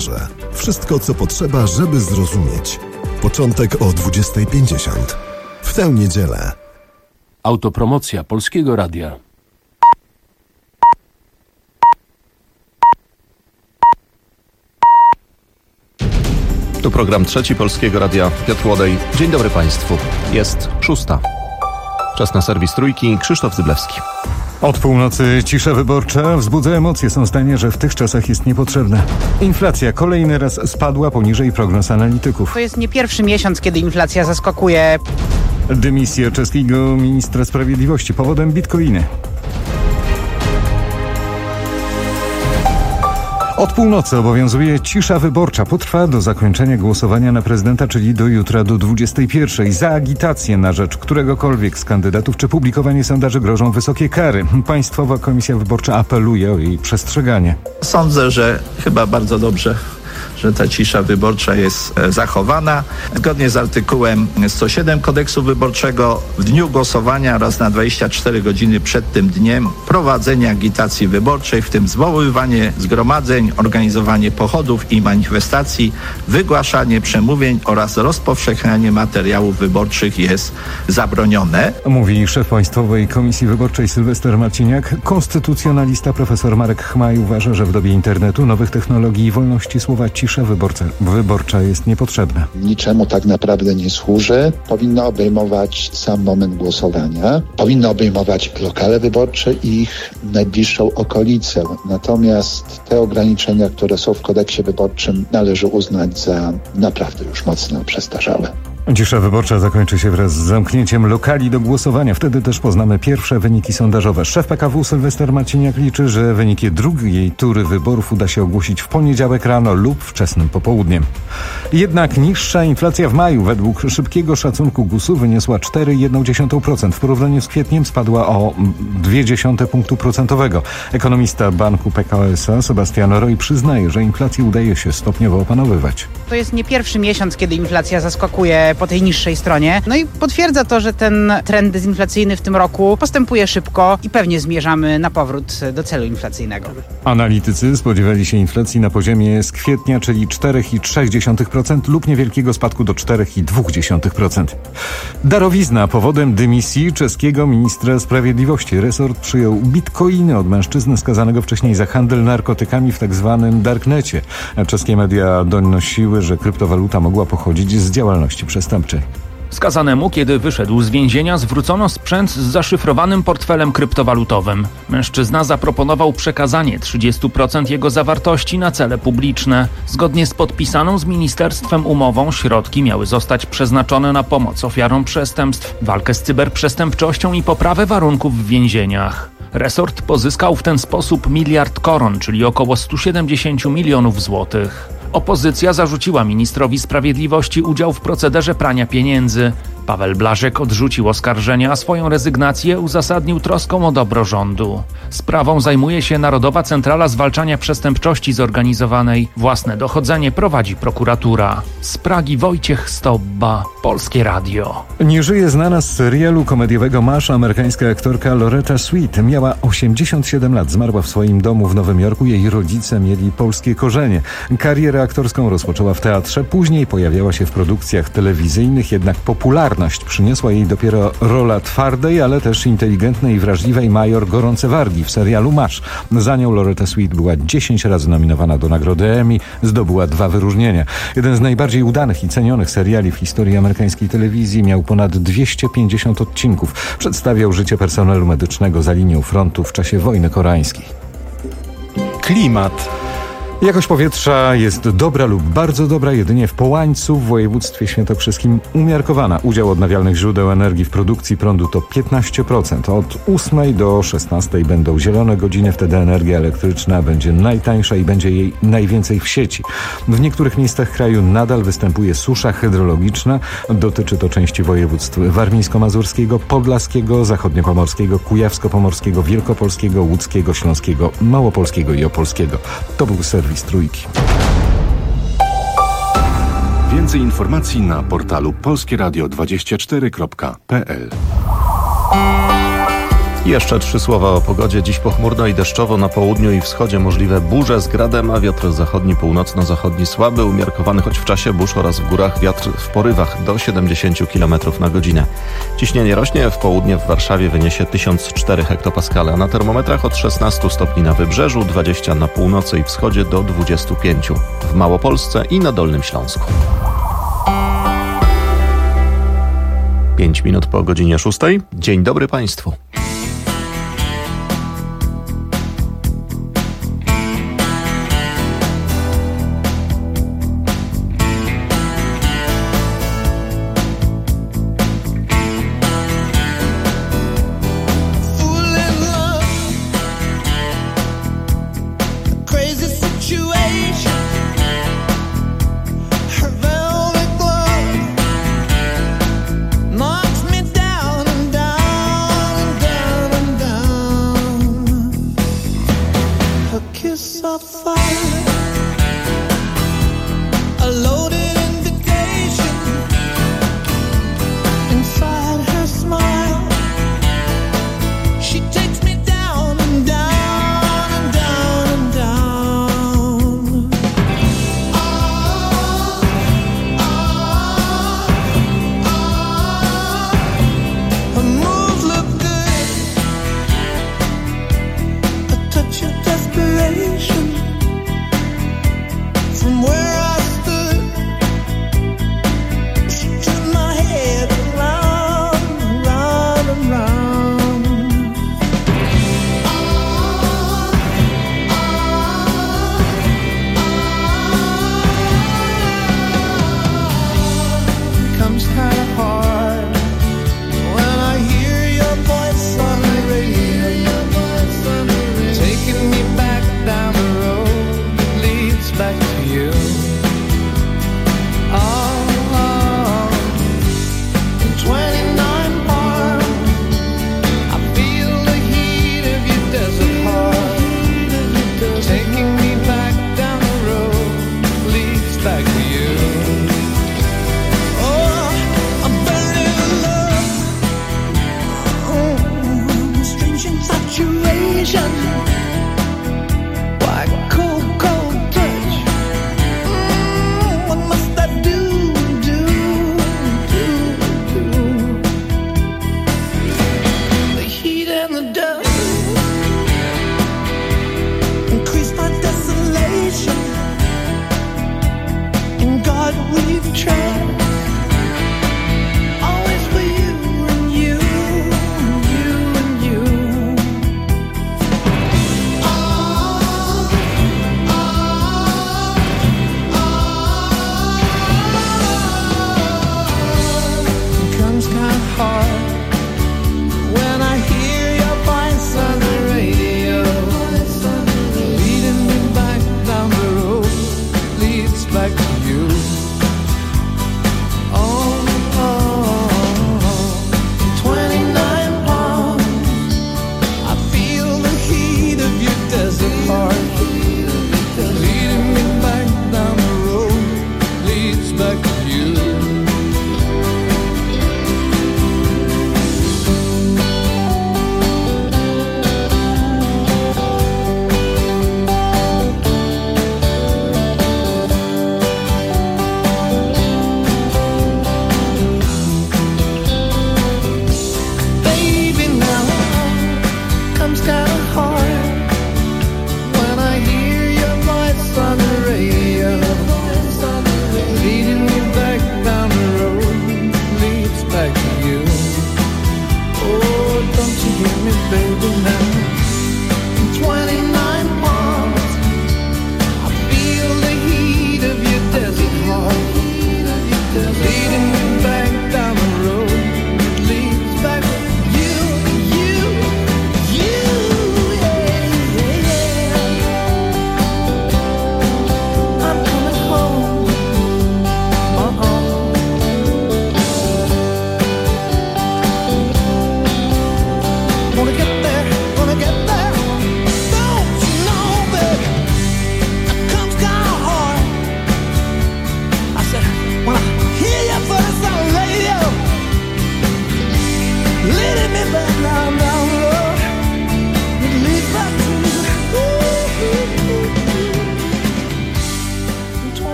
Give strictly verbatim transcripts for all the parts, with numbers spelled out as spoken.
komentarze. Wszystko, co potrzeba, żeby zrozumieć. Początek o dwudziesta pięćdziesiąt. W tę niedzielę. Autopromocja Polskiego Radia. Tu program trzeci Polskiego Radia. Piotr Łodej. Dzień dobry Państwu. Jest szósta. Czas na serwis Trójki. Krzysztof Zyblewski. Od północy cisza wyborcza wzbudza emocje. Są zdania, że w tych czasach jest niepotrzebna. Inflacja kolejny raz spadła poniżej prognoz analityków. To jest nie pierwszy miesiąc, kiedy inflacja zaskakuje. Dymisja czeskiego ministra sprawiedliwości powodem bitcoiny. Od północy obowiązuje cisza wyborcza. Potrwa do zakończenia głosowania na prezydenta, czyli do jutra do dwudziestej pierwszej. Za agitację na rzecz któregokolwiek z kandydatów czy publikowanie sondaży grożą wysokie kary. Państwowa Komisja Wyborcza apeluje o jej przestrzeganie. Sądzę, że chyba bardzo dobrze, że ta cisza wyborcza jest zachowana. Zgodnie z artykułem sto siedem kodeksu wyborczego w dniu głosowania oraz na dwadzieścia cztery godziny przed tym dniem prowadzenie agitacji wyborczej, w tym zwoływanie zgromadzeń, organizowanie pochodów i manifestacji, wygłaszanie przemówień oraz rozpowszechnianie materiałów wyborczych jest zabronione. Mówi szef Państwowej Komisji Wyborczej Sylwester Marciniak. Konstytucjonalista profesor Marek Chmaj uważa, że w dobie internetu, nowych technologii i wolności słowa cisza wyborcza, wyborcza jest niepotrzebna. Niczemu tak naprawdę nie służy. Powinno obejmować sam moment głosowania. Powinno obejmować lokale wyborcze i ich najbliższą okolicę. Natomiast te ograniczenia, które są w kodeksie wyborczym, należy uznać za naprawdę już mocno przestarzałe. Cisza wyborcza zakończy się wraz z zamknięciem lokali do głosowania. Wtedy też poznamy pierwsze wyniki sondażowe. Szef P K W Sylwester Marciniak liczy, że wyniki drugiej tury wyborów uda się ogłosić w poniedziałek rano lub wczesnym popołudniem. Jednak niższa inflacja w maju według szybkiego szacunku gusu wyniosła cztery przecinek jedna dziesiąta procent. W porównaniu z kwietniem spadła o zero przecinek dwa dziesiąte punktu procentowego. Ekonomista banku P K O S A Sebastian Roy przyznaje, że inflację udaje się stopniowo opanowywać. To jest nie pierwszy miesiąc, kiedy inflacja zaskakuje po tej niższej stronie. No i potwierdza to, że ten trend dezinflacyjny w tym roku postępuje szybko i pewnie zmierzamy na powrót do celu inflacyjnego. Analitycy spodziewali się inflacji na poziomie z kwietnia, czyli cztery przecinek trzy dziesiąte procent lub niewielkiego spadku do cztery przecinek dwa dziesiąte procent. Darowizna powodem dymisji czeskiego ministra sprawiedliwości. Resort przyjął bitcoiny od mężczyzny skazanego wcześniej za handel narkotykami w tak zwanym darknecie. Czeskie media donosiły, że kryptowaluta mogła pochodzić z działalności przestępczej. Skazanemu, kiedy wyszedł z więzienia, zwrócono sprzęt z zaszyfrowanym portfelem kryptowalutowym. Mężczyzna zaproponował przekazanie trzydzieści procent jego zawartości na cele publiczne. Zgodnie z podpisaną z ministerstwem umową środki miały zostać przeznaczone na pomoc ofiarom przestępstw, walkę z cyberprzestępczością i poprawę warunków w więzieniach. Resort pozyskał w ten sposób miliard koron, czyli około sto siedemdziesiąt milionów złotych. Opozycja zarzuciła ministrowi sprawiedliwości udział w procederze prania pieniędzy. Paweł Blaszek odrzucił oskarżenia, a swoją rezygnację uzasadnił troską o dobro rządu. Sprawą zajmuje się Narodowa Centrala Zwalczania Przestępczości Zorganizowanej. Własne dochodzenie prowadzi prokuratura. Z Pragi Wojciech Stobba, Polskie Radio. Nie żyje znana z serialu komediowego Masz amerykańska aktorka Loretta Swit. Miała osiemdziesiąt siedem lat, zmarła w swoim domu w Nowym Jorku. Jej rodzice mieli polskie korzenie. Karierę aktorską rozpoczęła w teatrze, później pojawiała się w produkcjach telewizyjnych, jednak popularność przyniosła jej dopiero rola twardej, ale też inteligentnej i wrażliwej major Gorące Wargi w serialu Masz. Za nią Loretta Swit była dziesięć razy nominowana do nagrody Emmy, zdobyła dwa wyróżnienia. Jeden z najbardziej udanych i cenionych seriali w historii amerykańskiej telewizji, miał ponad dwieście pięćdziesiąt odcinków. Przedstawiał życie personelu medycznego za linią frontu w czasie wojny koreańskiej. Klimat. Jakość powietrza jest dobra lub bardzo dobra, jedynie w Połańcu w województwie świętokrzyskim umiarkowana. Udział odnawialnych źródeł energii w produkcji prądu to piętnaście procent. Od ósmej do szesnastej będą zielone godziny, wtedy energia elektryczna będzie najtańsza i będzie jej najwięcej w sieci. W niektórych miejscach kraju nadal występuje susza hydrologiczna. Dotyczy to części województw warmińsko-mazurskiego, podlaskiego, zachodniopomorskiego, kujawsko-pomorskiego, wielkopolskiego, łódzkiego, śląskiego, małopolskiego i opolskiego. To był serwis Trójki. Więcej informacji na portalu polskieradio dwadzieścia cztery kropka p l. I jeszcze trzy słowa o pogodzie. Dziś pochmurno i deszczowo, na południu i wschodzie możliwe burze z gradem, a wiatr zachodni, północno-zachodni słaby, umiarkowany choć w czasie burz oraz w górach wiatr w porywach do siedemdziesiąt kilometrów na godzinę. Ciśnienie rośnie, w południe w Warszawie wyniesie tysiąc cztery hektopaskale, a na termometrach od szesnaście stopni na wybrzeżu, dwadzieścia na północy i wschodzie do dwudziestu pięciu w Małopolsce i na Dolnym Śląsku. Pięć minut po godzinie szóstej. Dzień dobry Państwu.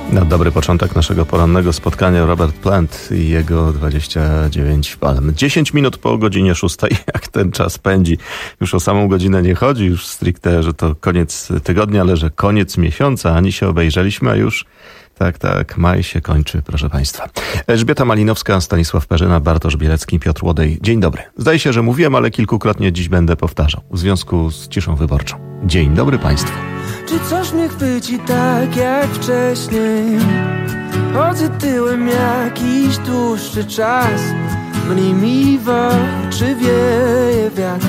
Na dobry początek naszego porannego spotkania Robert Plant i jego dwadzieścia dziewięć palm. dziesięć minut po godzinie szóstej, jak ten czas pędzi. Już o samą godzinę nie chodzi, już stricte, że to koniec tygodnia, ale że koniec miesiąca. Ani się obejrzeliśmy, a już tak, tak, maj się kończy, proszę Państwa. Elżbieta Malinowska, Stanisław Perzyna, Bartosz Bielecki, Piotr Łodej. Dzień dobry. Zdaje się, że mówiłem, ale kilkukrotnie dziś będę powtarzał. W związku z ciszą wyborczą. Dzień dobry Państwu. Czy coś mnie chwyci tak jak wcześniej? Chodzę tyłem jakiś dłuższy czas. Mni mi w oczy wieje wiatr.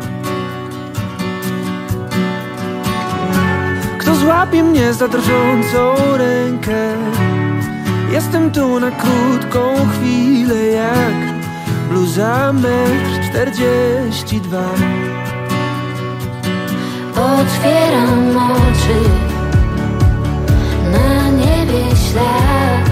Kto złapie mnie za drżącą rękę? Jestem tu na krótką chwilę jak bluza metr czterdzieści dwa. Otwieram oczy, na niebie ślad.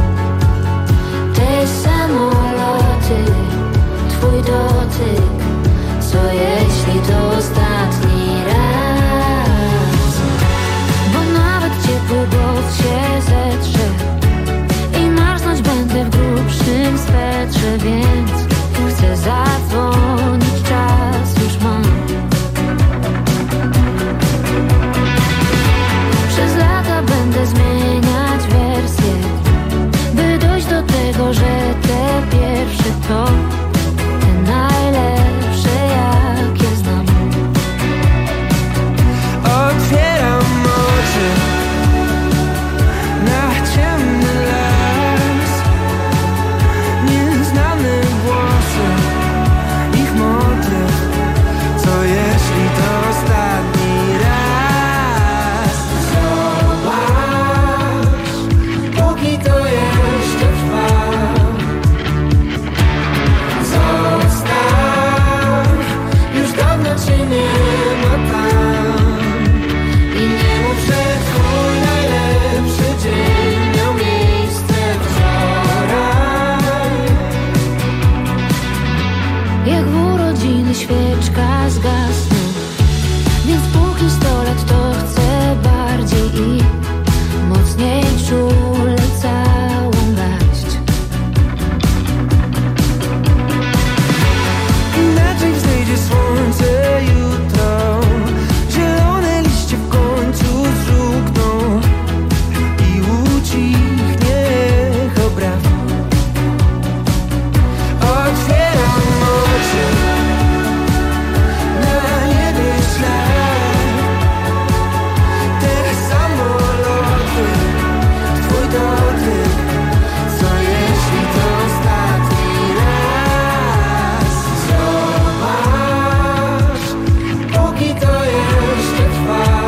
Te samoloty, twój dotyk. Co jeśli to ostatni raz? Bo nawet ciepły głos się zetrze i marznąć będę w grubszym swetrze, więc chcę zadzwonić, czas już mam. Przez lata będę zmieniać wersję, by dojść do tego, że te pierwsze to te najlepsze, jakie znam. Otwieram oczy na ciemny las. Nieznane głosy, ich motyw. Co jeśli to ostatni raz? Zobacz, póki to jeszcze trwa. Zostaw, już dawno cię nie ma tam. I nie mów, że twój najlepszy dzień miał miejsce wczoraj. Jak w urodziny świeczka zgasnie, więc póki sto lat to chcę bardziej i mocniej czule całą garść. Inaczej wzejdzie słońce jutro. Zielone liście w końcu zżółkną i ucichnie echo braw. Otwieram oczy, na niebie ślad. Te samoloty, twój dotyk. Co jeśli to ostatni raz? Zobacz, póki to jeszcze trwa.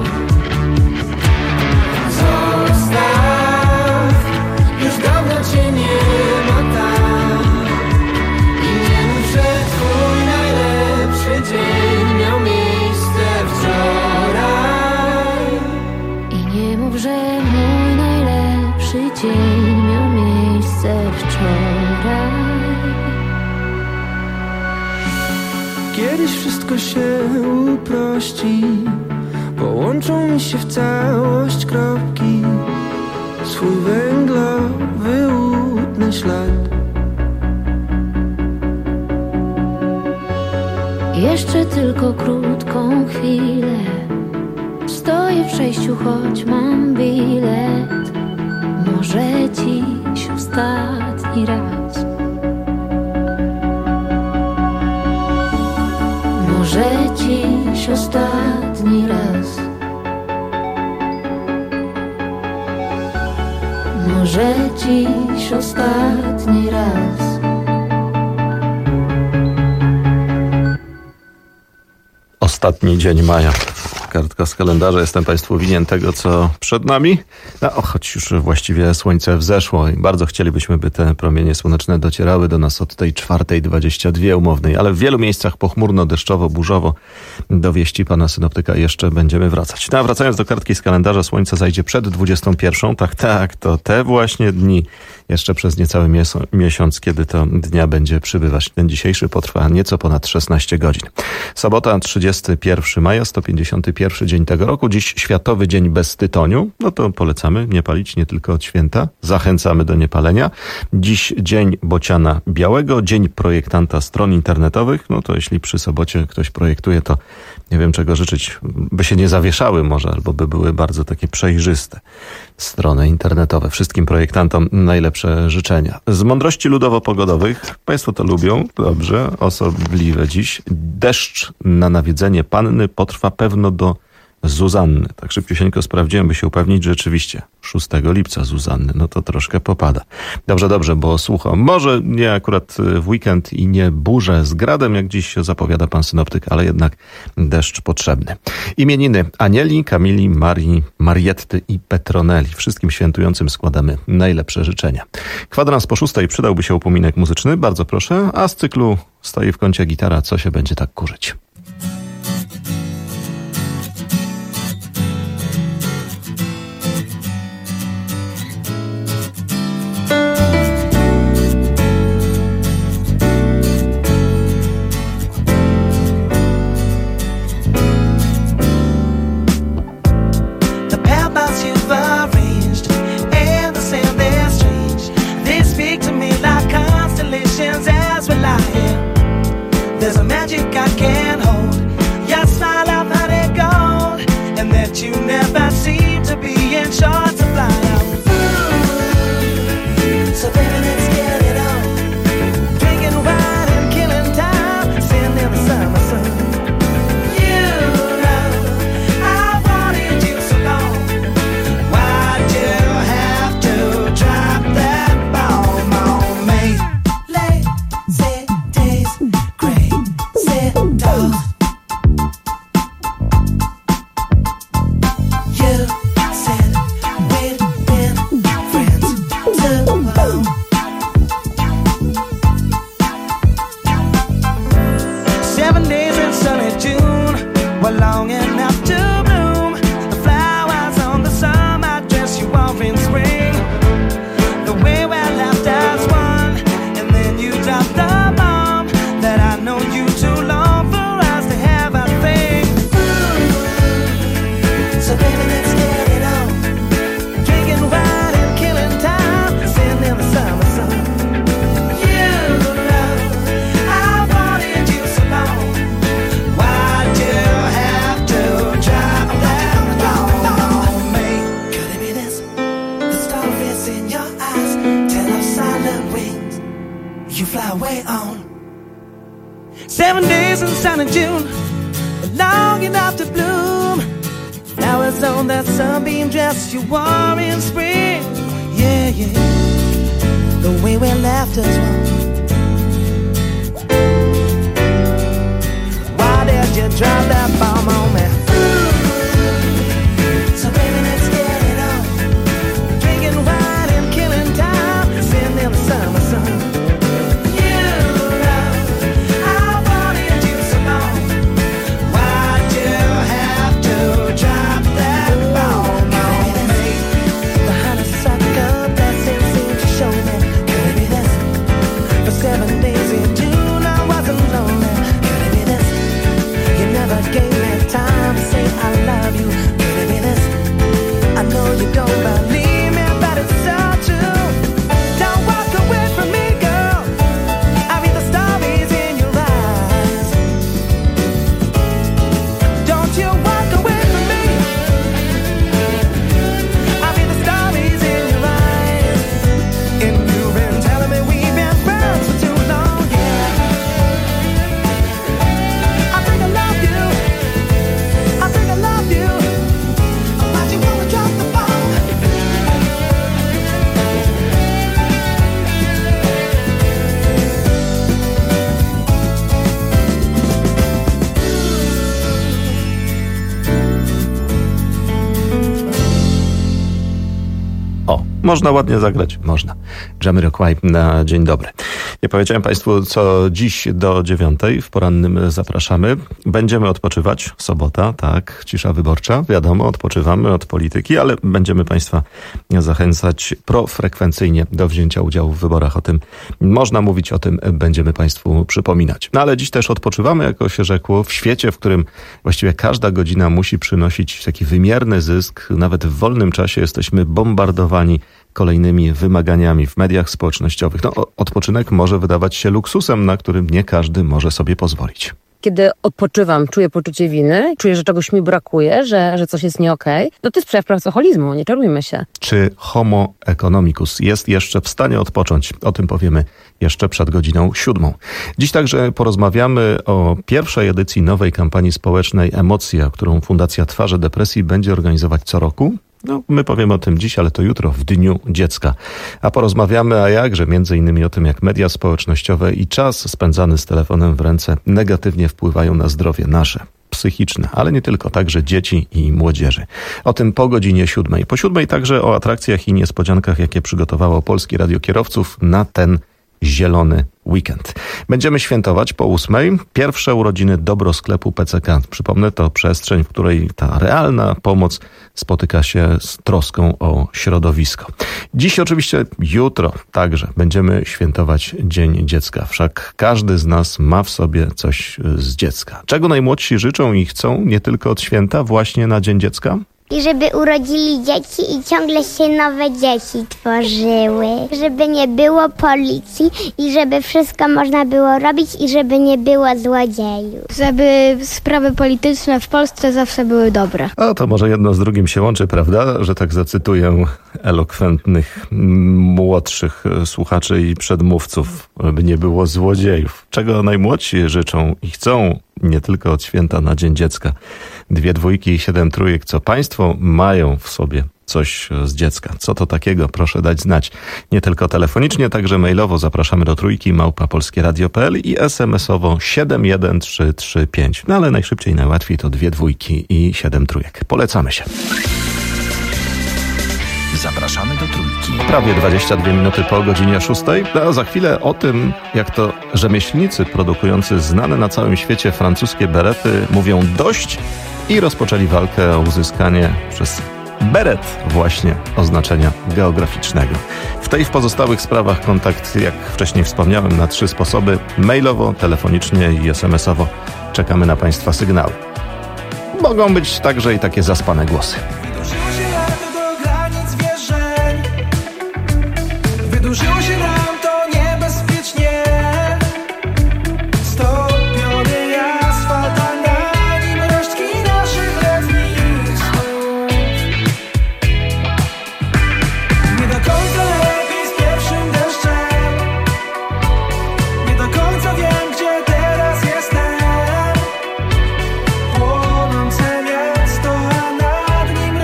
Zostaw, już dawno cię nie ma tam. I nie mów, że twój najlepszy dzień miał miejsce wczoraj. I nie mów, że mój najlepszy dzień miał miejsce wczoraj. Kiedyś wszystko się uprości, połączą mi się w całość kropki. Swój węglowy łudny ślad. Jeszcze tylko krótką chwilę. Stoję w przejściu, choć mam bilet. Może dziś ostatni raz. Może dziś ostatni raz. Może dziś ostatni raz. Ostatni dzień maja. Kartka z kalendarza. Jestem Państwu winien tego, co przed nami. No, choć już właściwie słońce wzeszło i bardzo chcielibyśmy, by te promienie słoneczne docierały do nas od tej czwartej dwadzieścia dwie umownej, ale w wielu miejscach pochmurno, deszczowo, burzowo. Do wieści pana synoptyka jeszcze będziemy wracać. No, a wracając do kartki z kalendarza, słońce zajdzie przed dwudziestą pierwszą. Tak, tak, to te właśnie dni. Jeszcze przez niecały miesiąc, kiedy to dnia będzie przybywać. Ten dzisiejszy potrwa nieco ponad szesnaście godzin. Sobota, trzydziestego pierwszego maja, sto pięćdziesiąty pierwszy pierwszy dzień tego roku. Dziś Światowy Dzień Bez Tytoniu. No to polecamy nie palić nie tylko od święta. Zachęcamy do niepalenia. Dziś Dzień Bociana Białego, Dzień Projektanta Stron Internetowych. No to jeśli przy sobocie ktoś projektuje, to nie wiem czego życzyć. By się nie zawieszały może, albo by były bardzo takie przejrzyste strony internetowe. Wszystkim projektantom najlepsze życzenia. Z mądrości ludowo-pogodowych, Państwo to lubią, dobrze, osobliwe dziś. Deszcz na nawiedzenie panny potrwa pewno do Zuzanny. Tak szybciusieńko sprawdziłem, by się upewnić, że rzeczywiście szóstego lipca Zuzanny, no to troszkę popada. Dobrze, dobrze, bo słucham. Może nie akurat w weekend i nie burzę z gradem, jak dziś zapowiada pan synoptyk, ale jednak deszcz potrzebny. Imieniny Anieli, Kamili, Marii, Marietty i Petroneli. Wszystkim świętującym składamy najlepsze życzenia. Kwadrans po szóstej przydałby się upominek muzyczny, bardzo proszę, a z cyklu stoi w kącie gitara, co się będzie tak kurzyć. Można ładnie zagrać? Można. Jamiroquai na dzień dobry. Nie powiedziałem Państwu, co dziś do dziewiątej w porannym zapraszamy. Będziemy odpoczywać. Sobota, tak, cisza wyborcza. Wiadomo, odpoczywamy od polityki, ale będziemy Państwa zachęcać profrekwencyjnie do wzięcia udziału w wyborach. O tym można mówić, o tym będziemy Państwu przypominać. No ale dziś też odpoczywamy, jako się rzekło, w świecie, w którym właściwie każda godzina musi przynosić taki wymierny zysk. Nawet w wolnym czasie jesteśmy bombardowani kolejnymi wymaganiami w mediach społecznościowych. No, odpoczynek może wydawać się luksusem, na którym nie każdy może sobie pozwolić. Kiedy odpoczywam, czuję poczucie winy, czuję, że czegoś mi brakuje, że, że coś jest nie okej, no to jest przejaw pracoholizmu, nie czarujmy się. Czy homo economicus jest jeszcze w stanie odpocząć? O tym powiemy jeszcze przed godziną siódmą. Dziś także porozmawiamy o pierwszej edycji nowej kampanii społecznej Emocje, którą Fundacja Twarze Depresji będzie organizować co roku. No, my powiemy o tym dziś, ale to jutro, w Dniu Dziecka. A porozmawiamy, a jakże, między innymi o tym, jak media społecznościowe i czas spędzany z telefonem w ręce negatywnie wpływają na zdrowie nasze, psychiczne, ale nie tylko, także dzieci i młodzieży. O tym po godzinie siódmej. Po siódmej także o atrakcjach i niespodziankach, jakie przygotowało Polskie Radio Kierowców na ten zielony weekend. Będziemy świętować po ósmej pierwsze urodziny Dobro Sklepu P C K. Przypomnę, to przestrzeń, w której ta realna pomoc spotyka się z troską o środowisko. Dziś oczywiście, jutro także będziemy świętować Dzień Dziecka. Wszak każdy z nas ma w sobie coś z dziecka. Czego najmłodsi życzą i chcą nie tylko od święta właśnie na Dzień Dziecka? I żeby urodzili dzieci i ciągle się nowe dzieci tworzyły. Żeby nie było policji i żeby wszystko można było robić i żeby nie było złodziejów. Żeby sprawy polityczne w Polsce zawsze były dobre. A to może jedno z drugim się łączy, prawda? Że tak zacytuję elokwentnych młodszych słuchaczy i przedmówców. Żeby nie było złodziejów. Czego najmłodsi życzą i chcą nie tylko od święta na Dzień Dziecka. Dwie dwójki i siedem trójek. Co państwo mają w sobie coś z dziecka? Co to takiego? Proszę dać znać. Nie tylko telefonicznie, także mailowo zapraszamy do trójki małpa polskieradio kropka p l i es em es owo siedem jeden trzy trzy pięć. No ale najszybciej, najłatwiej to dwie dwójki i siedem trójek. Polecamy się. Zapraszamy do Trójki. Prawie dwadzieścia dwie minuty po godzinie szóstej. A za chwilę o tym, jak to rzemieślnicy produkujący znane na całym świecie francuskie berety mówią dość i rozpoczęli walkę o uzyskanie przez beret właśnie oznaczenia geograficznego. W tej w pozostałych sprawach kontakt, jak wcześniej wspomniałem, na trzy sposoby: mailowo, telefonicznie i es em es owo. Czekamy na Państwa sygnały. Mogą być także i takie zaspane głosy. Wydłużyło się nam to niebezpiecznie. Stopiony asfalt, a na nim resztki naszych letnich snów. Nie do końca lepiej z pierwszym deszczem. Nie do końca wiem, gdzie teraz jestem. Płonące miasto, a nad nim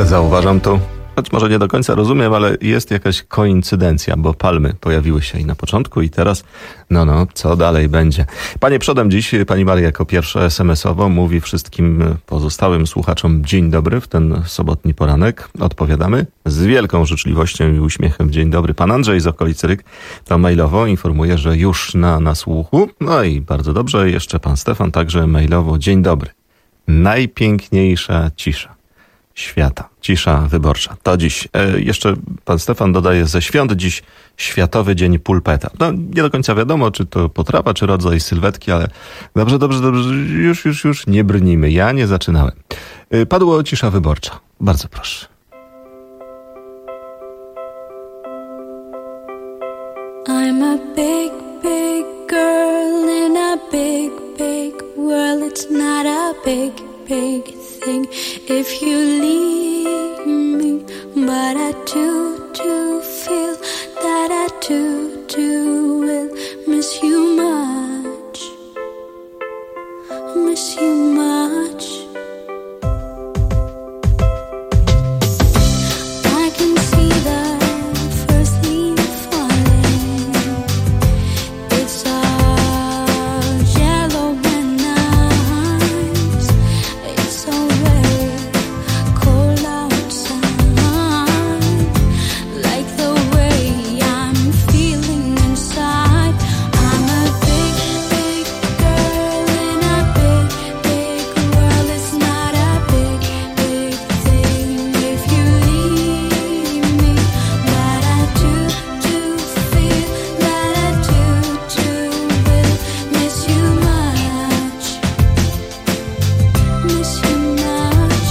Zauważam tu, choć może nie do końca rozumiem, ale jest jakaś koincydencja, bo palmy pojawiły się i na początku, i teraz. No, no, co dalej będzie? Panie przodem dziś, pani Maria jako pierwsza es em esowo mówi wszystkim pozostałym słuchaczom dzień dobry w ten sobotni poranek. Odpowiadamy z wielką życzliwością i uśmiechem. Dzień dobry. Pan Andrzej z okolicy Ryk to mailowo informuje, że już na nasłuchu. No i bardzo dobrze. Jeszcze pan Stefan także mailowo. Dzień dobry. Najpiękniejsza cisza świata. Cisza wyborcza. To dziś. E, jeszcze pan Stefan dodaje ze świąt dziś Światowy Dzień Pulpeta. No nie do końca wiadomo, czy to potrawa, czy rodzaj sylwetki, ale dobrze, dobrze, dobrze. Już, już, już nie brnijmy. Ja nie zaczynałem. E, padło cisza wyborcza. Bardzo proszę. I'm a big, big girl in a big, big world. It's not a big, big thing if you leave me, but I do, do feel that I do, do will miss you much, miss you much. I can see the first leaf falling. It's all yellow and nice. It's so very cold outside. Like the way I'm feeling inside. I'm a big, big girl in a big, big world. It's not a big, big thing if you leave me, but I do, do feel that I do, do will miss you much, miss you much.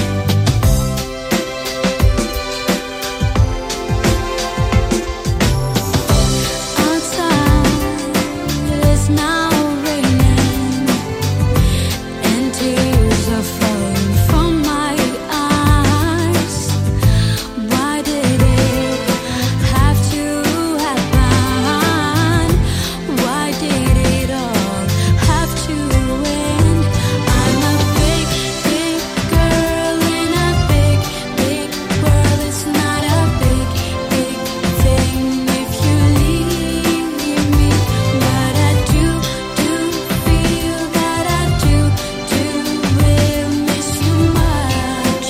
Outside it's now raining, and tears are falling from my eyes. Why did it have to happen? Why did it all have to end? I'm a big, big girl in a big, big world. It's not a big, big thing if you leave me, but I do, do feel that I do, do will miss you much,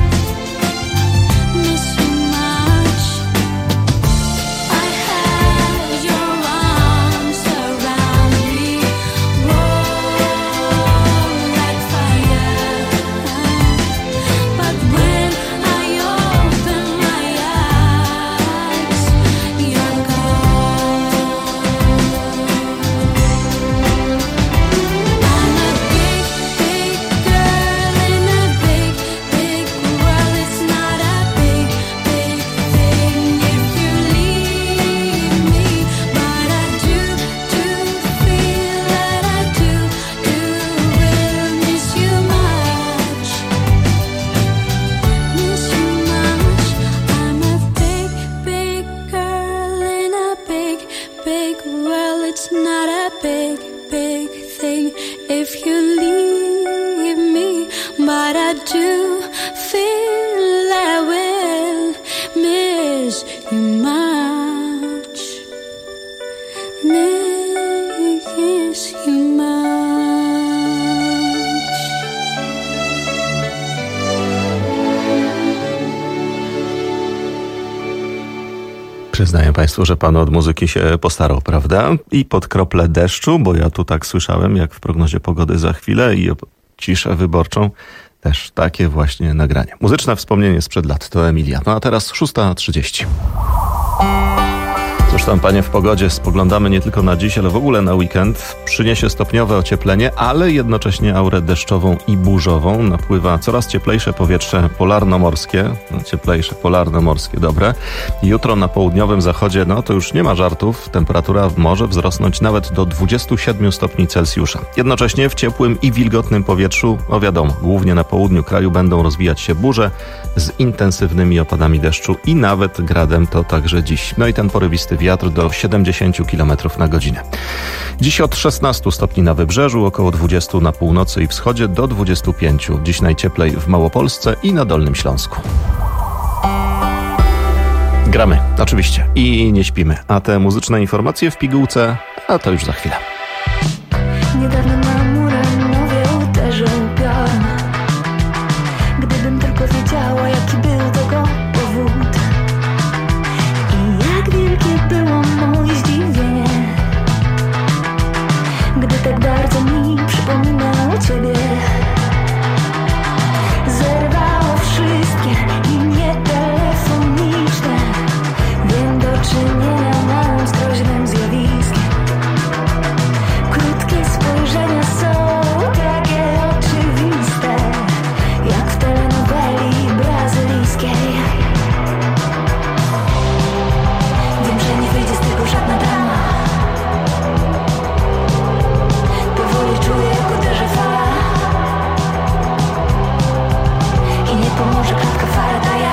miss you much. I had your arms around me, warm like fire, but when I open my eyes, you're gone. I'm a big, big girl in a big, big world. It's not a big, big thing if you leave me, but I do, do feel that I do, do will miss you much, miss you much. I'm a big, big girl in a big, big world. It's not a big, big thing if you leave me, but I do feel I will miss you much, miss you much. Przyznaję państwu, że pan od muzyki się postarał, prawda? I pod krople deszczu, bo ja tu tak słyszałem, jak w prognozie pogody za chwilę, i o ciszę wyborczą też takie właśnie nagranie. Muzyczne wspomnienie sprzed lat, to Emilia. No a teraz szósta trzydzieści. Cóż tam, panie, w pogodzie spoglądamy nie tylko na dziś, ale w ogóle na weekend. Przyniesie stopniowe ocieplenie, ale jednocześnie aurę deszczową i burzową. Napływa coraz cieplejsze powietrze polarnomorskie. No, cieplejsze, polarnomorskie, dobre. Jutro na południowym zachodzie, no to już nie ma żartów. Temperatura może wzrosnąć nawet do dwudziestu siedmiu stopni Celsjusza. Jednocześnie w ciepłym i wilgotnym powietrzu, no wiadomo, głównie na południu kraju będą rozwijać się burze z intensywnymi opadami deszczu i nawet gradem, to także dziś. No i ten porywisty porywisty wiatr do siedemdziesiąt kilometrów na godzinę. Dziś od szesnastu stopni na wybrzeżu, około dwudziestu na północy i wschodzie do dwudziestu pięciu. Dziś najcieplej w Małopolsce i na Dolnym Śląsku. Gramy, oczywiście, i nie śpimy. A te muzyczne informacje w pigułce, a to już za chwilę. Niedawno na Muranowie uderzył piorun. Gdybym tylko wiedziała, jaki był tego powód i jak wielkie było moje zdziwienie, gdy tak bardzo mi przypominało ciebie. Zerwało wszystkie linie telefoniczne. Wiem, do czynienia mam z groźnym zjawiskiem. Krótkie spojrzenia są takie oczywiste, jak w telenoweli brazylijskiej. Wiem, że nie wyjdzie z tego żadna drama. Powoli czuję, jak uderzy fala i nie pomoże klatka Faradaya,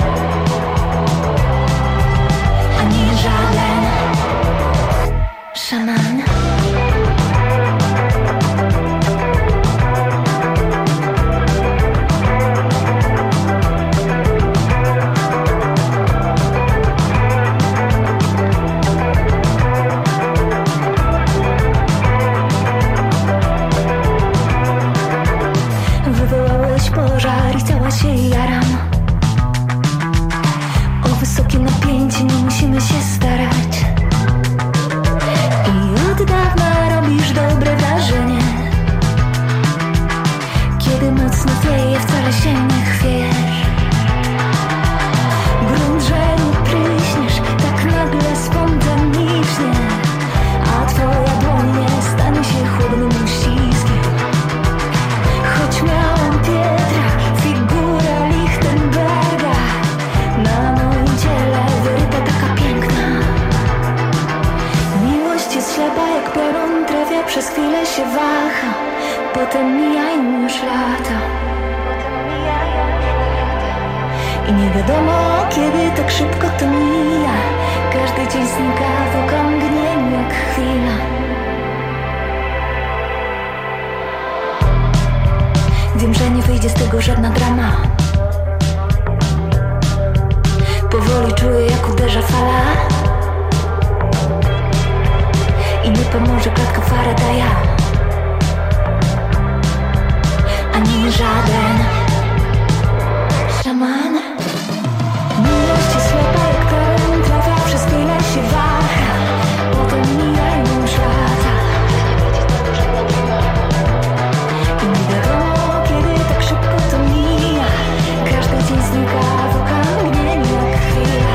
ani żaden szaman. Wywołałeś pożar i cała się jaram. O wysokie napięcie nie musimy się starać. I od dawna robisz dobre wrażenie. Kiedy mocno wieje, wcale się nie chwiejesz. Grunt, że nie pryśniesz tak nagle spontanicznie, a twoja dłoń nie stanie się chłodnym uściskiem. Choć miałam Pietra, figurę Lichtenberga, na moim ciele wyryta taka piękna. Miłość jest ślepa jak piorun, trafia, przez chwilę się waha, potem mijają już lata. I nie wiadomo, kiedy tak szybko to mija. Każdy dzień znika w okamgnieniu jak chwila. Wiem, że nie wyjdzie z tego żadna drama. Powoli czuję, jak uderza fala i nie pomoże klatka Faradaya, ani żaden szaman. Miłość jest ślepa jak piorun, trafia, przez chwilę się waha, potem mijają już lata. I nie wiadomo, kiedy tak szybko to mija. Każdy dzień znika w okamgnieniu jak chwila.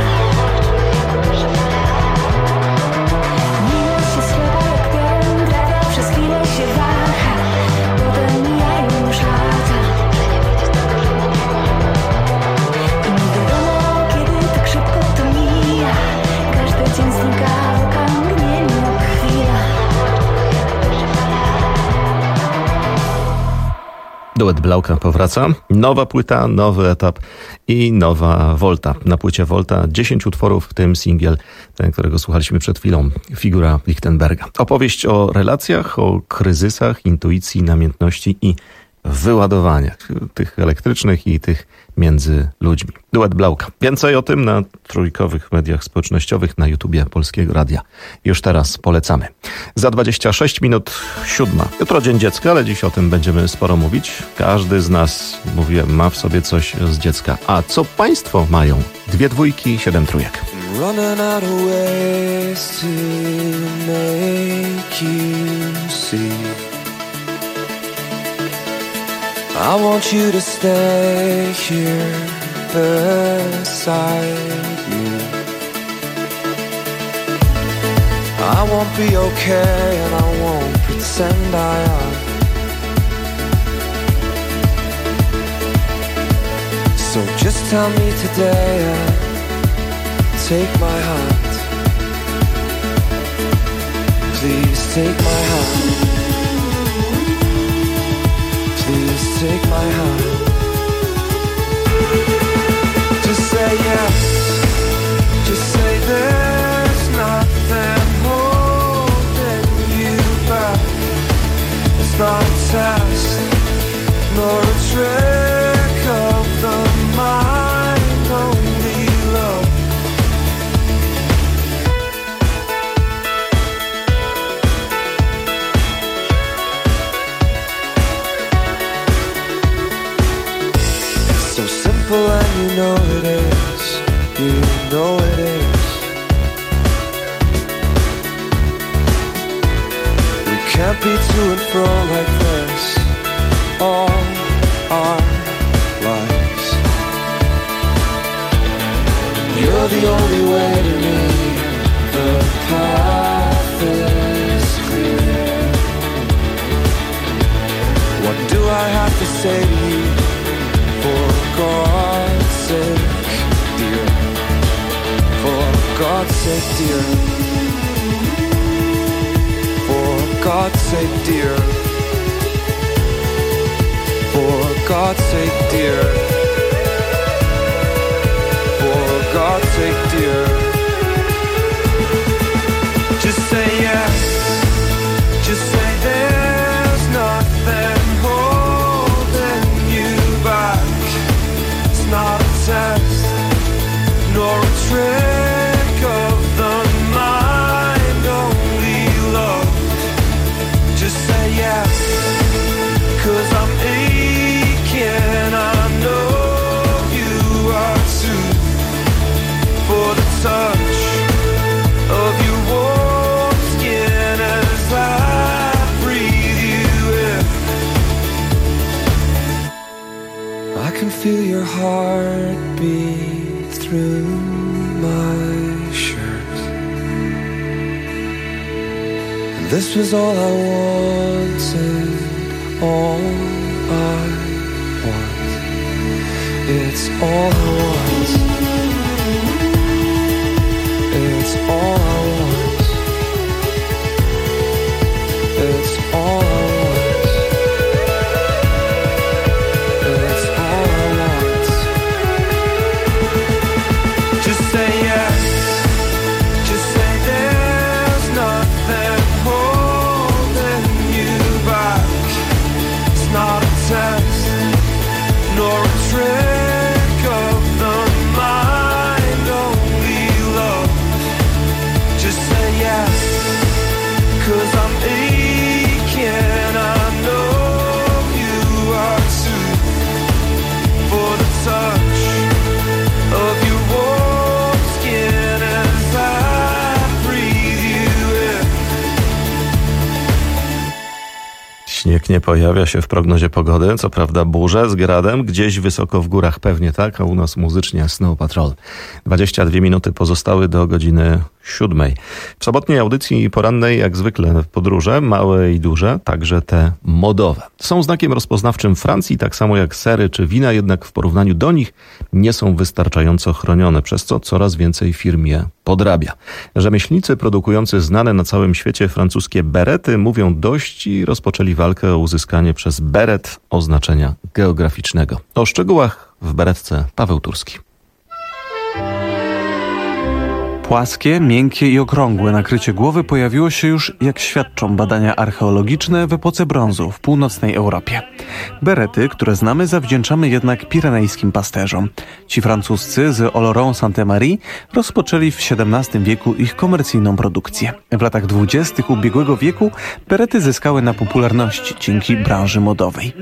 Miłość jest ślepa jak piorun, trafia, przez chwilę się waha, potem mijają już lata. I nie wiadomo, kiedy tak szybko to mija. Każdy dzień znika w okamgnieniu jak chwila. Duet Blauka powraca. Nowa płyta, nowy etap i nowa Volta. Na płycie Volta dziesięć utworów, w tym singiel, ten, którego słuchaliśmy przed chwilą, Figura Lichtenberga. Opowieść o relacjach, o kryzysach, intuicji, namiętności i wyładowaniach, tych elektrycznych i tych między ludźmi. Duet Blauka. Więcej o tym na trójkowych mediach społecznościowych, na YouTubie Polskiego Radia. Już teraz polecamy. Za dwadzieścia sześć minut siódma. Jutro Dzień Dziecka, ale dziś o tym będziemy sporo mówić. Każdy z nas, mówiłem, ma w sobie coś z dziecka. A co państwo mają? Dwie dwójki, siedem trójek. Running out of ways to make you see. I want you to stay here beside me. I won't be okay and I won't pretend I am. So just tell me today and take my hand. Please take my hand. Please take my hand. Just say yes. Just say there's can't be to and fro like this all our lives. You're the only way to me. The path is clear. What do I have to say to you? For God's sake, dear. For God's sake, dear. For God's sake, dear. For God's sake, dear. For God's sake, dear. Just say yes. Just say there's nothing holding you back. It's not a test, nor a trick of the mind, only love. Just say yes, 'cause I'm aching, I know you are too. For the touch of your warm skin as I breathe you in. I can feel your heartbeat through my shirt. And this was all I wanted, all I want. It's all I want. It's all I want. It's all I want. It's all I want. Just say yes. Just say there's nothing holding you back. It's not a test, nor a trick of the mind, only love. Just say yes, 'cause I'm aching, I know you are too. For the touch of your warm skin as I breathe you in. Śnieg nie pojawia się w prognozie pogody, co prawda burze z gradem, gdzieś wysoko w górach pewnie tak, a u nas muzycznie Snow Patrol. dwadzieścia dwie minuty pozostały do godziny siódmej. W sobotniej audycji porannej, jak zwykle, podróże, małe i duże, także te modowe. Są znakiem rozpoznawczym Francji, tak samo jak sery czy wina, jednak w porównaniu do nich nie są wystarczająco chronione, przez co coraz więcej firm je podrabia. Rzemieślnicy produkujący znane na całym świecie francuskie berety mówią dość i rozpoczęli walkę o uzyskanie przez beret oznaczenia geograficznego. O szczegółach w beretce Paweł Turski. Płaskie, miękkie i okrągłe nakrycie głowy pojawiło się już, jak świadczą badania archeologiczne, w epoce brązu w północnej Europie. Berety, które znamy, zawdzięczamy jednak pirenejskim pasterzom. Ci francuscy z Oloron-Sainte-Marie rozpoczęli w siedemnastym wieku ich komercyjną produkcję. W latach dwudziestych ubiegłego wieku berety zyskały na popularności dzięki branży modowej.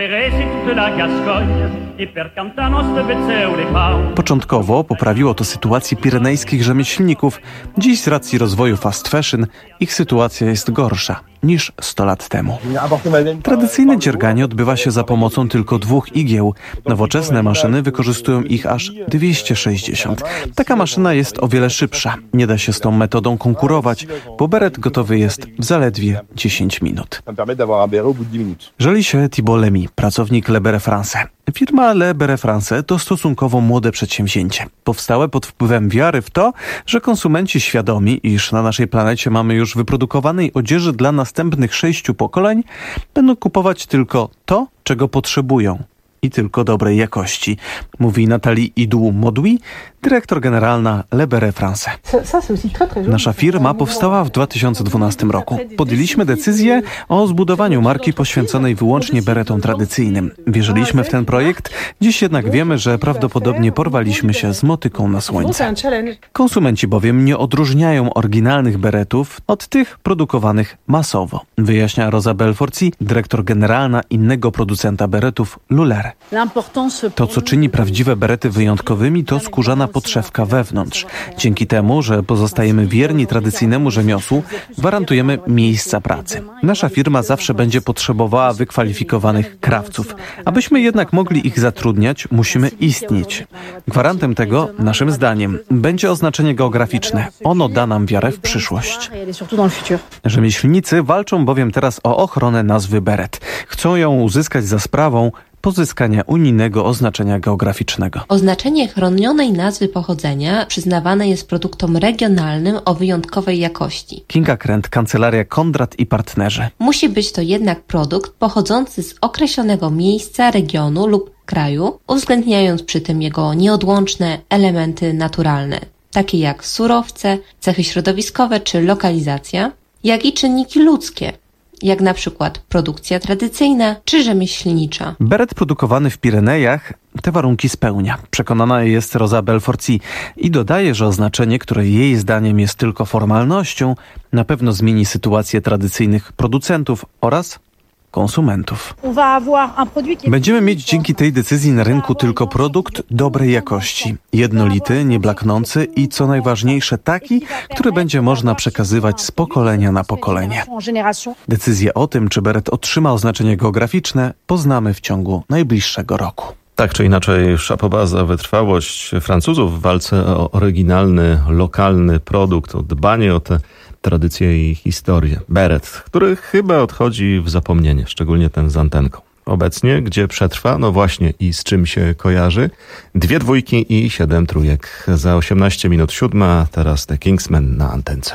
Początkowo poprawiło to sytuację pirenejskich rzemieślników. Dziś z racji rozwoju fast fashion ich sytuacja jest gorsza niż sto lat temu. Tradycyjne dzierganie odbywa się za pomocą tylko dwóch igieł. Nowoczesne maszyny wykorzystują ich aż dwieście sześćdziesiąt. Taka maszyna jest o wiele szybsza. Nie da się z tą metodą konkurować, bo beret gotowy jest w zaledwie dziesięć minut. Żali się Thibault Lemy, pracownik Le Beret France. Firma Le Beret France to stosunkowo młode przedsięwzięcie. Powstałe pod wpływem wiary w to, że konsumenci świadomi, iż na naszej planecie mamy już wyprodukowanej odzieży dla następnych sześciu pokoleń, będą kupować tylko to, czego potrzebują i tylko dobrej jakości, mówi Nathalie Idou-Modui, dyrektor generalna Le Beret France. Nasza firma powstała w dwa tysiące dwunastym roku. Podjęliśmy decyzję o zbudowaniu marki poświęconej wyłącznie beretom tradycyjnym. Wierzyliśmy w ten projekt, dziś jednak wiemy, że prawdopodobnie porwaliśmy się z motyką na słońce. Konsumenci bowiem nie odróżniają oryginalnych beretów od tych produkowanych masowo, wyjaśnia Rosa Belforci, dyrektor generalna innego producenta beretów Luler. skórę. To, co czyni prawdziwe berety wyjątkowymi, to skórzana podszewka wewnątrz. Dzięki temu, że pozostajemy wierni tradycyjnemu rzemiosłu, gwarantujemy miejsca pracy. Nasza firma zawsze będzie potrzebowała wykwalifikowanych krawców. Abyśmy jednak mogli ich zatrudniać, musimy istnieć. Gwarantem tego, naszym zdaniem, będzie oznaczenie geograficzne. Ono da nam wiarę w przyszłość. Rzemieślnicy walczą bowiem teraz o ochronę nazwy beret. Chcą ją uzyskać za sprawą pozyskania unijnego oznaczenia geograficznego. Oznaczenie chronionej nazwy pochodzenia przyznawane jest produktom regionalnym o wyjątkowej jakości. Kinga Kręt, Kancelaria Kondrat i Partnerzy. Musi być to jednak produkt pochodzący z określonego miejsca, regionu lub kraju, uwzględniając przy tym jego nieodłączne elementy naturalne, takie jak surowce, cechy środowiskowe czy lokalizacja, jak i czynniki ludzkie, jak na przykład produkcja tradycyjna czy rzemieślnicza. Beret produkowany w Pirenejach te warunki spełnia. Przekonana jest Rosa Belforci i dodaje, że oznaczenie, które jej zdaniem jest tylko formalnością, na pewno zmieni sytuację tradycyjnych producentów oraz konsumentów. Będziemy mieć dzięki tej decyzji na rynku tylko produkt dobrej jakości, jednolity, nieblaknący i co najważniejsze taki, który będzie można przekazywać z pokolenia na pokolenie. Decyzję o tym, czy beret otrzyma oznaczenie geograficzne, poznamy w ciągu najbliższego roku. Tak czy inaczej, chapeau za wytrwałość Francuzów w walce o oryginalny, lokalny produkt, o dbanie o te tradycje i historię. Beret, który chyba odchodzi w zapomnienie, szczególnie ten z antenką. Obecnie, gdzie przetrwa, no właśnie i z czym się kojarzy, dwie dwójki i siedem trójek. Za osiemnaście minut siódma, teraz The Kingsmen na antence.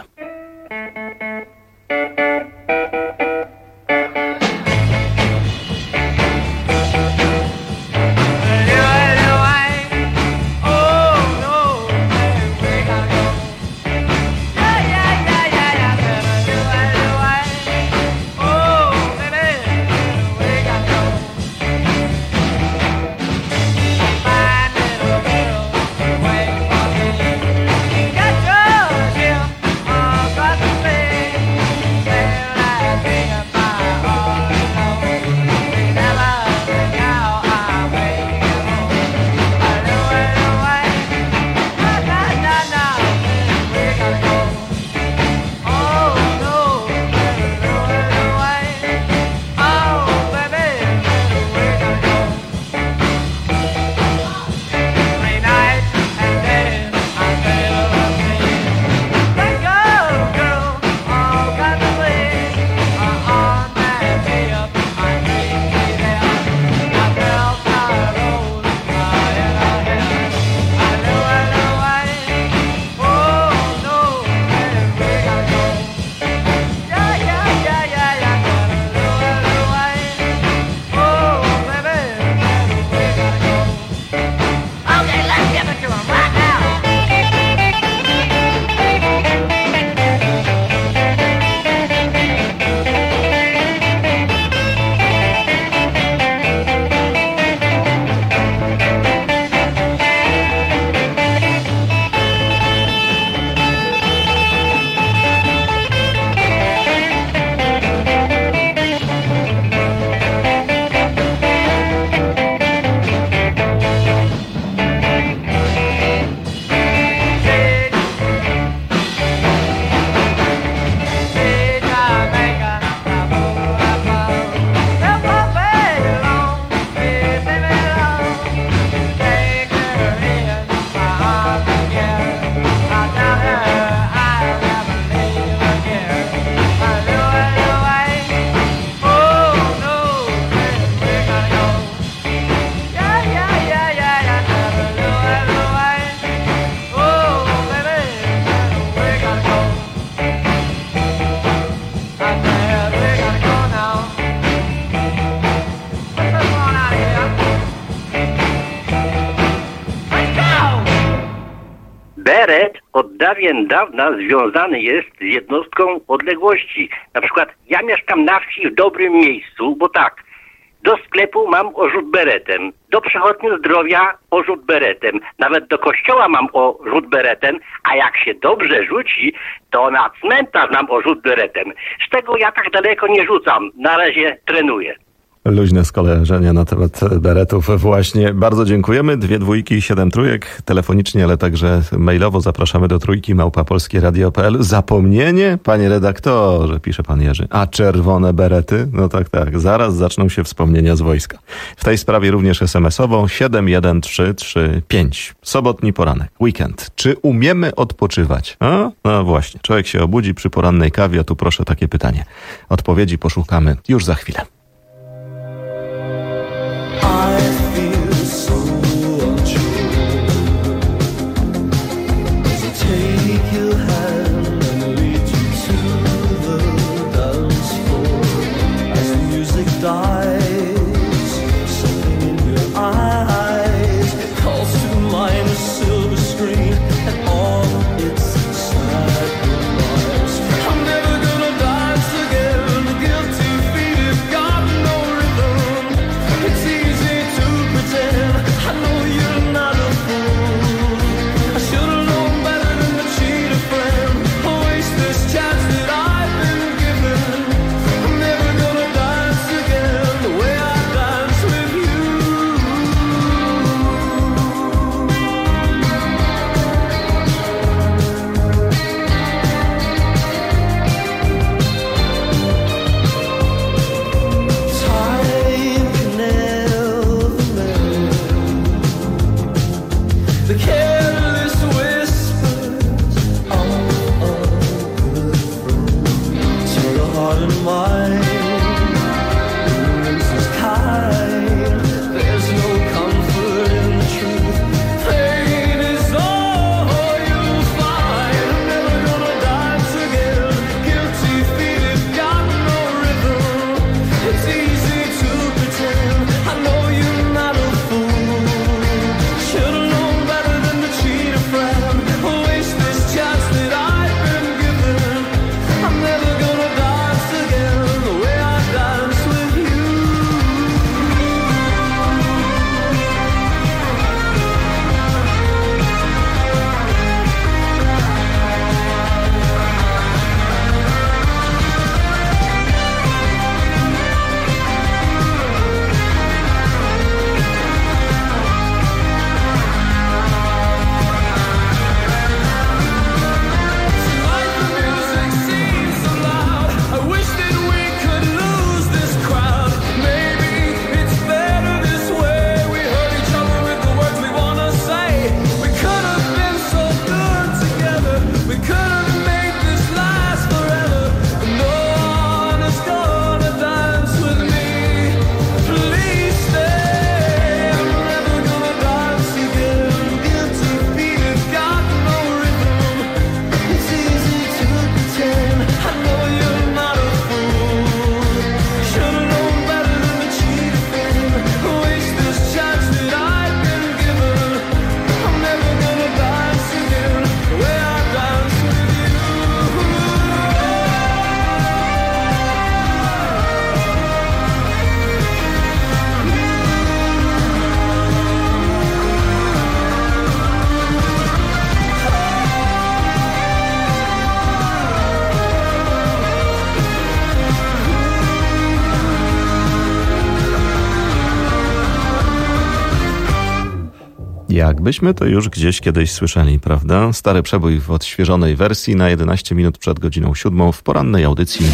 Beret od dawien dawna związany jest z jednostką odległości. Na przykład ja mieszkam na wsi w dobrym miejscu, bo tak, do sklepu mam orzut beretem, do przechodni zdrowia orzut beretem, nawet do kościoła mam orzut beretem, a jak się dobrze rzuci, to na cmentarz mam orzut beretem. Z tego ja tak daleko nie rzucam, na razie trenuję. Luźne skojarzenia na temat beretów właśnie. Bardzo dziękujemy. Dwie dwójki, siedem trójek. Telefonicznie, ale także mailowo zapraszamy do trójki małpa polskie radio kropka p l. Zapomnienie, panie redaktorze, pisze pan Jerzy. A czerwone berety? No tak, tak. Zaraz zaczną się wspomnienia z wojska. W tej sprawie również es em esową siedem jeden trzy trzy pięć. Sobotni poranek, weekend. Czy umiemy odpoczywać? A? No właśnie. Człowiek się obudzi przy porannej kawie, a tu proszę takie pytanie. Odpowiedzi poszukamy już za chwilę. Jakbyśmy to już gdzieś kiedyś słyszeli, prawda? Stary przebój w odświeżonej wersji na jedenaście minut przed godziną siódmą w porannej audycji.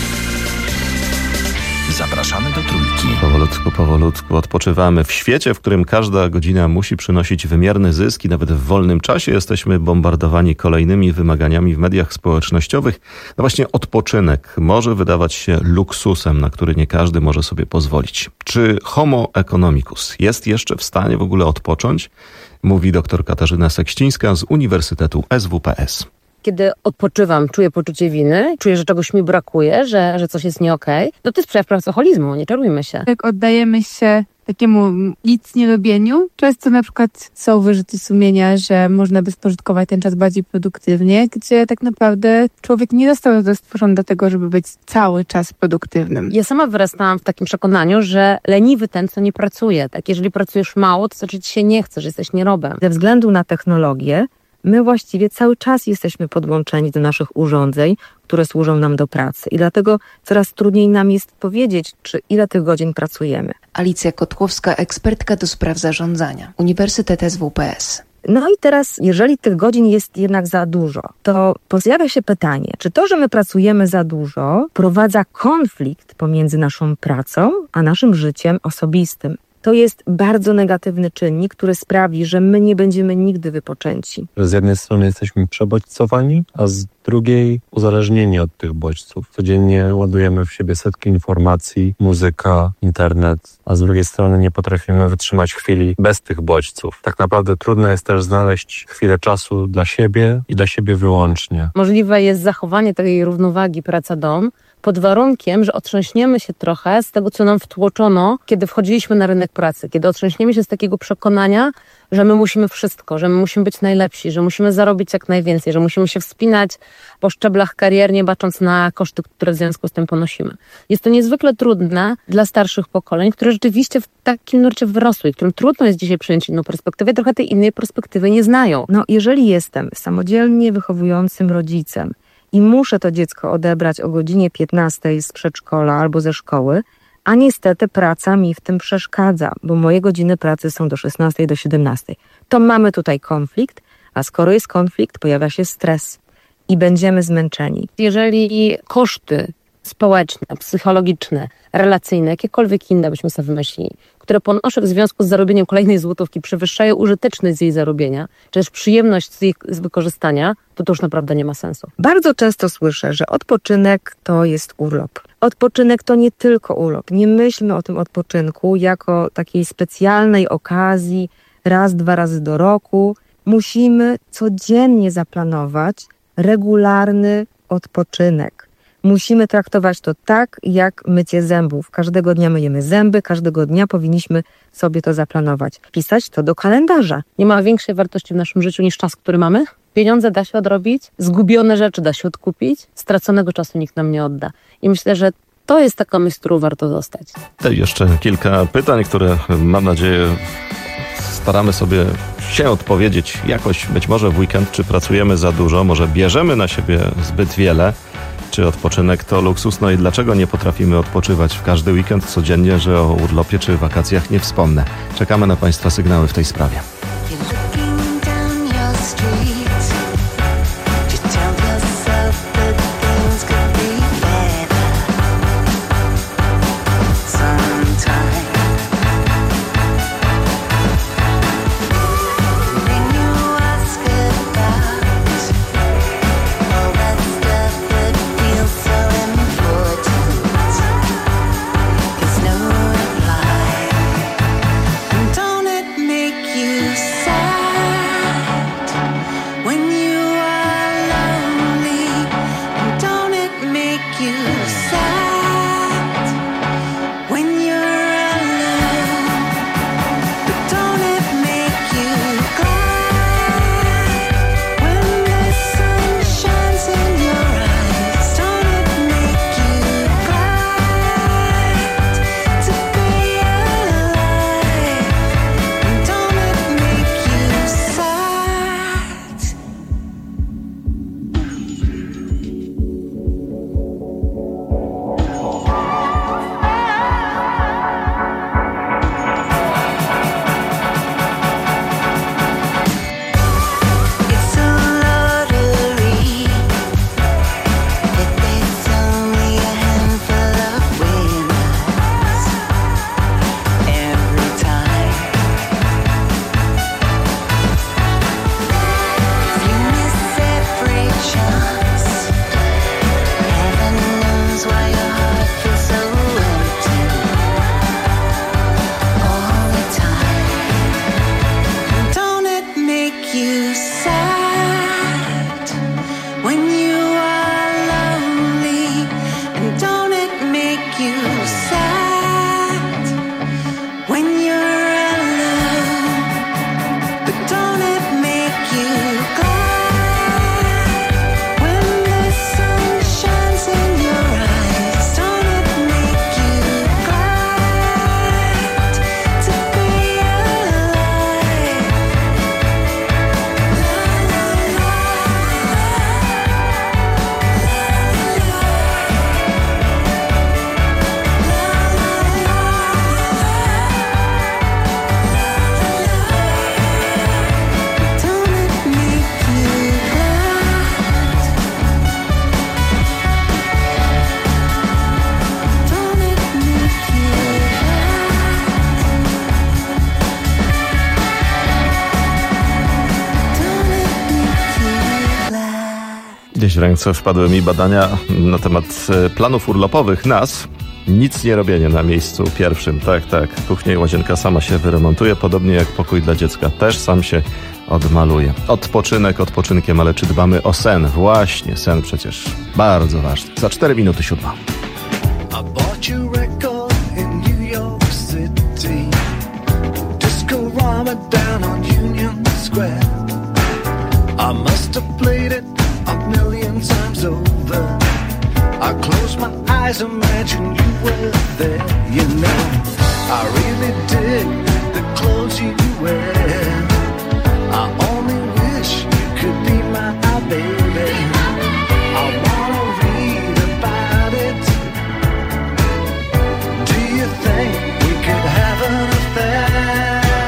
Zapraszamy do Trójki. Powolutku, powolutku odpoczywamy. W świecie, w którym każda godzina musi przynosić wymierny zysk i nawet w wolnym czasie jesteśmy bombardowani kolejnymi wymaganiami w mediach społecznościowych. No właśnie odpoczynek może wydawać się luksusem, na który nie każdy może sobie pozwolić. Czy homo economicus jest jeszcze w stanie w ogóle odpocząć? Mówi dr Katarzyna Sekścińska z Uniwersytetu es wu pe es. Kiedy odpoczywam, czuję poczucie winy, czuję, że czegoś mi brakuje, że, że coś jest nie okej, to to jest przejaw pracoholizmu, nie czarujmy się. Jak oddajemy się takiemu nic nie robieniu, często na przykład są wyrzuty sumienia, że można by spożytkować ten czas bardziej produktywnie, gdzie tak naprawdę człowiek nie został stworzony do tego, żeby być cały czas produktywnym. Ja sama wyrastałam w takim przekonaniu, że leniwy ten, co nie pracuje. Tak, jeżeli pracujesz mało, to znaczy ci się nie chce, że jesteś nierobem. Ze względu na technologię My właściwie cały czas jesteśmy podłączeni do naszych urządzeń, które służą nam do pracy i dlatego coraz trudniej nam jest powiedzieć, czy ile tych godzin pracujemy. Alicja Kotłowska, ekspertka do spraw zarządzania, Uniwersytet S W P S. No i teraz, jeżeli tych godzin jest jednak za dużo, to pojawia się pytanie, czy to, że my pracujemy za dużo, wprowadza konflikt pomiędzy naszą pracą a naszym życiem osobistym. To jest bardzo negatywny czynnik, który sprawi, że my nie będziemy nigdy wypoczęci. Z jednej strony jesteśmy przebodźcowani, a z drugiej uzależnieni od tych bodźców. Codziennie ładujemy w siebie setki informacji, muzyka, internet, a z drugiej strony nie potrafimy wytrzymać chwili bez tych bodźców. Tak naprawdę trudno jest też znaleźć chwilę czasu dla siebie i dla siebie wyłącznie. Możliwe jest zachowanie tej równowagi praca-dom, pod warunkiem, że otrząśniemy się trochę z tego, co nam wtłoczono, kiedy wchodziliśmy na rynek pracy, kiedy otrząśniemy się z takiego przekonania, że my musimy wszystko, że my musimy być najlepsi, że musimy zarobić jak najwięcej, że musimy się wspinać po szczeblach karier, nie bacząc na koszty, które w związku z tym ponosimy. Jest to niezwykle trudne dla starszych pokoleń, które rzeczywiście w takim nurcie wyrosły, którym trudno jest dzisiaj przyjąć inną perspektywę, trochę tej innej perspektywy nie znają. No, jeżeli jestem samodzielnie wychowującym rodzicem, i muszę to dziecko odebrać o godzinie piętnastej z przedszkola albo ze szkoły, a niestety praca mi w tym przeszkadza, bo moje godziny pracy są do szesnastej, do siedemnastej. To mamy tutaj konflikt, a skoro jest konflikt, pojawia się stres i będziemy zmęczeni. Jeżeli koszty społeczne, psychologiczne, relacyjne, jakiekolwiek inne byśmy sobie wymyślili, które ponoszę w związku z zarobieniem kolejnej złotówki przewyższają użyteczność z jej zarobienia, czy też przyjemność z jej z wykorzystania, to to już naprawdę nie ma sensu. Bardzo często słyszę, że odpoczynek to jest urlop. Odpoczynek to nie tylko urlop. Nie myślmy o tym odpoczynku jako takiej specjalnej okazji raz, dwa razy do roku. Musimy codziennie zaplanować regularny odpoczynek. Musimy traktować to tak, jak mycie zębów. Każdego dnia myjemy zęby, każdego dnia powinniśmy sobie to zaplanować. Pisać to do kalendarza. Nie ma większej wartości w naszym życiu niż czas, który mamy. Pieniądze da się odrobić, zgubione rzeczy da się odkupić, straconego czasu nikt nam nie odda. I myślę, że to jest taka myśl, którą warto zostać. To jeszcze kilka pytań, które mam nadzieję staramy sobie się odpowiedzieć jakoś, być może w weekend, czy pracujemy za dużo, może bierzemy na siebie zbyt wiele, czy odpoczynek to luksus, no i dlaczego nie potrafimy odpoczywać w każdy weekend codziennie, że o urlopie czy wakacjach nie wspomnę. Czekamy na Państwa sygnały w tej sprawie. You Dziś w ręce wpadły mi badania na temat planów urlopowych nas. Nic nie robienie na miejscu pierwszym. Tak, tak. Kuchnia i łazienka sama się wyremontuje, podobnie jak pokój dla dziecka też sam się odmaluje. Odpoczynek odpoczynkiem, ale czy dbamy o sen? Właśnie, sen przecież bardzo ważny. Za cztery minuty siódma. I must have played it a million times over. I close my eyes, imagine you were there. You know, I really dig the clothes you wear. I only wish you could be my baby. I wanna read about it. Do you think we could have an affair?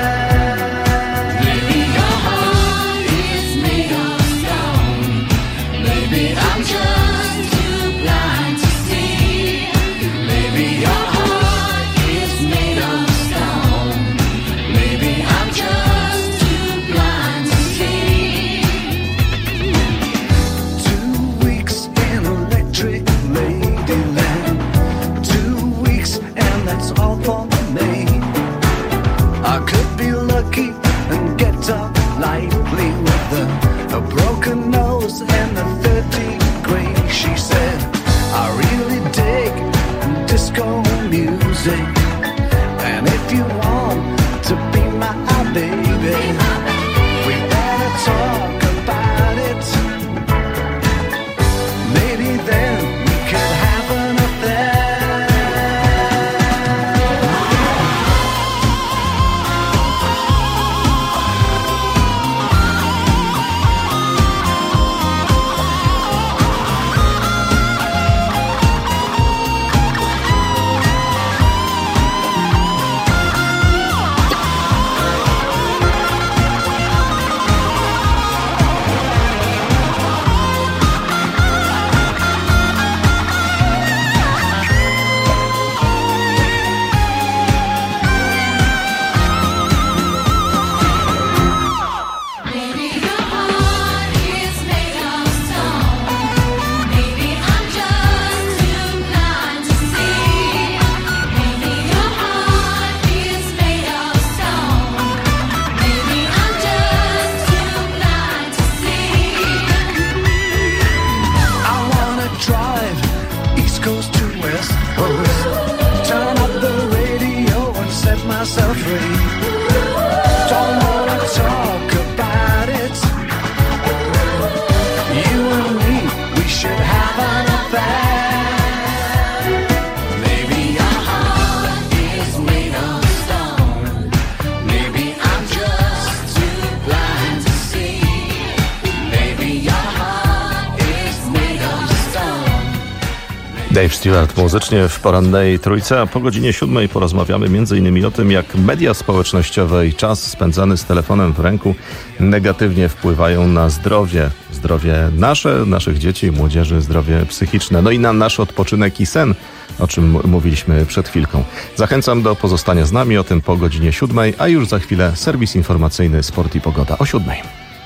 Dave Stewart muzycznie w porannej trójce, a po godzinie siódmej porozmawiamy m.in. o tym, jak media społecznościowe i czas spędzany z telefonem w ręku negatywnie wpływają na zdrowie. Zdrowie nasze, naszych dzieci i młodzieży, zdrowie psychiczne, no i na nasz odpoczynek i sen, o czym mówiliśmy przed chwilką. Zachęcam do pozostania z nami, o tym po godzinie siódmej, a już za chwilę serwis informacyjny Sport i Pogoda o siódmej.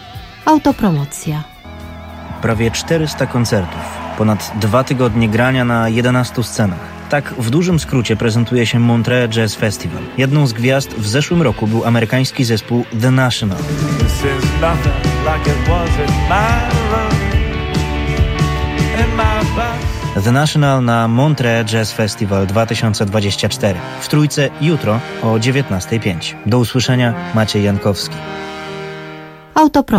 Autopromocja. Prawie czterysta koncertów, ponad dwa tygodnie grania na jedenastu scenach. Tak w dużym skrócie prezentuje się Montreux Jazz Festival. Jedną z gwiazd w zeszłym roku był amerykański zespół The National. The National na Montreux Jazz Festival dwa tysiące dwudziesty czwarty. W Trójce jutro o dziewiętnasta pięć. Do usłyszenia, Maciej Jankowski. Autopro